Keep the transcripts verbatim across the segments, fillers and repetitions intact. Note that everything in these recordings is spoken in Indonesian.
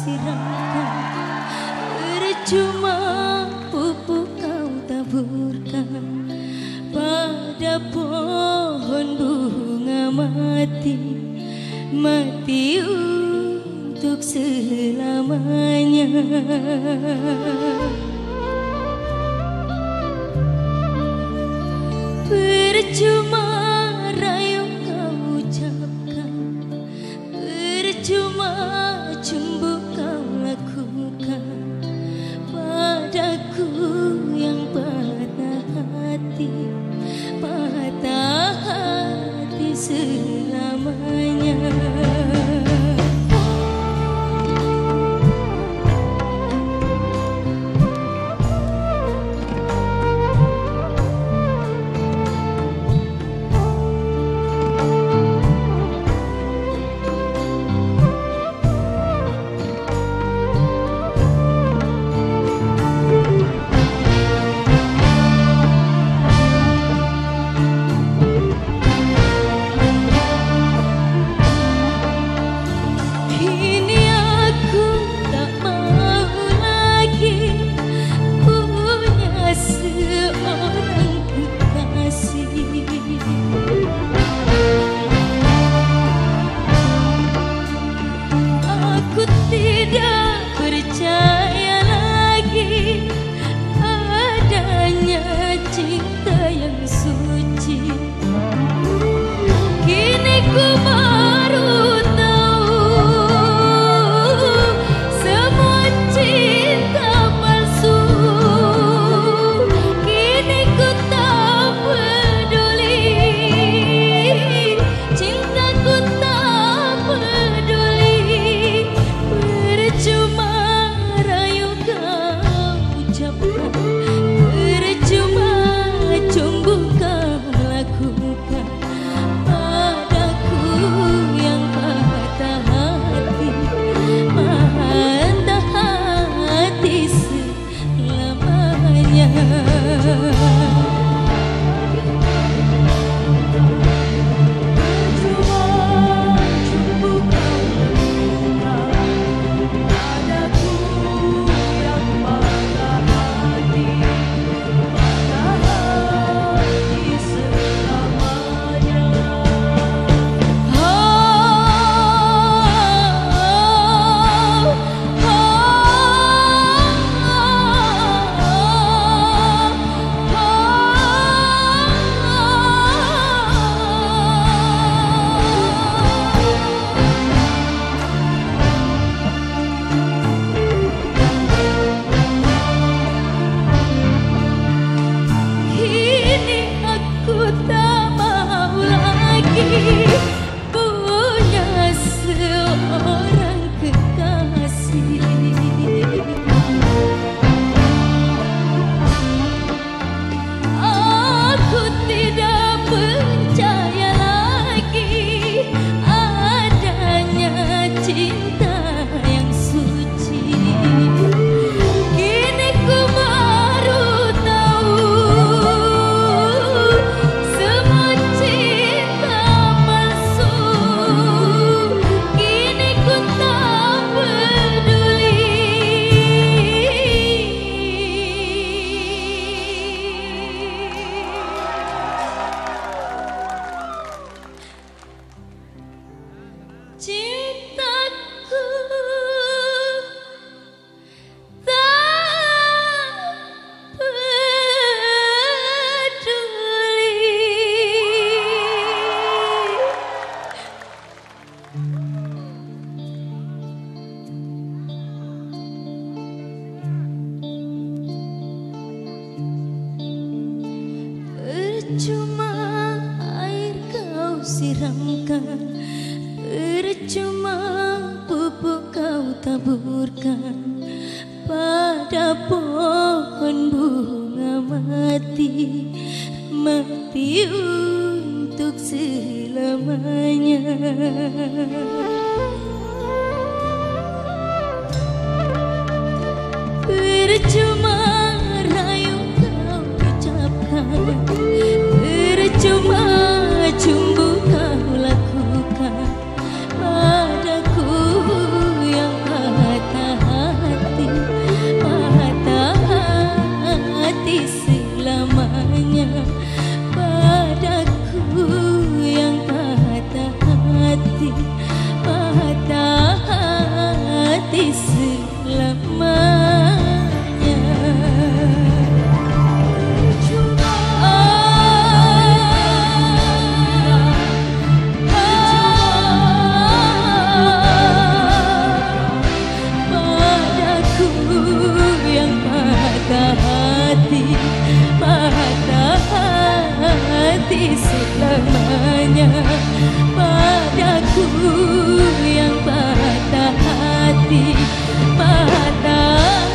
siramkan, percuma pupuk kau taburkan pada pohon bunga mati, mati untuk selamanya. Percuma rayu kau ucapkan, percuma cumbu kau lakukan padaku yang patah hati, patah hati selamanya. Percuma air kau siramkan, percuma pupuk kau taburkan pada pohon bunga mati, mati untuk selamanya. Percuma rayu kau ucapkan, percuma cumbu kau lakukan padaku yang patah mata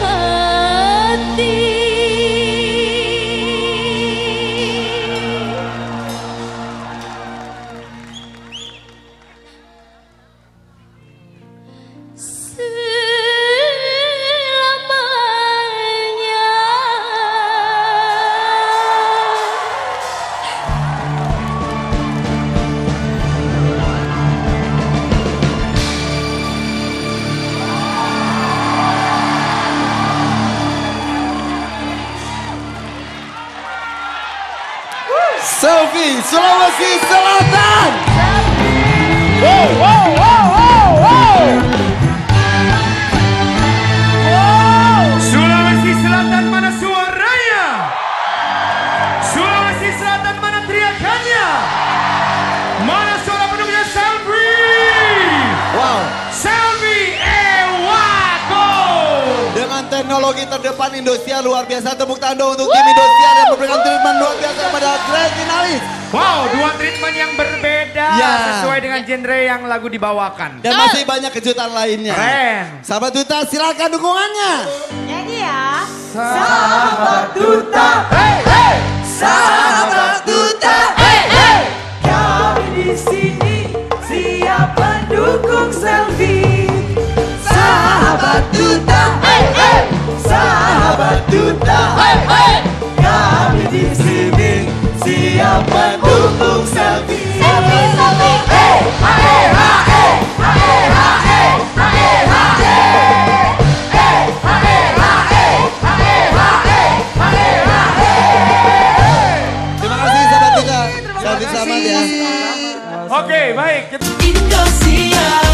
hati. Selvi, Sulawesi Selatan. Wow, wow, wow, wow, wow. Wow. Sulawesi Selatan mana suaranya? Sulawesi Selatan mana teriakannya? Mana suara penuhnya Selvi? Wow. Selvi Ewako. Dengan teknologi terdepan Indosiar luar biasa, tepuk tangan untuk tim Indosiar yang memberikan treatment luar biasa pada grand finalis. Wow, dua treatment yang berbeda Ya. sesuai dengan genre yang lagu dibawakan. Dan masih banyak kejutan lainnya. Keren. Sahabat Duta, silakan dukungannya. Nyanyi ya. Sahabat Duta, hey hey. Sahabat Duta, hey hey. Kami di sini siap mendukung Selvi. Sahabat Duta, hey hey. Sahabat Duta, hey hey. Kami di sini siap mendukung Selvi. Selvi, Selvi, hey, hey, hey, hey, hey, hey, terima kasih sahabat Duta. Sahabat selamat ya. Oke, baik. Indosiar.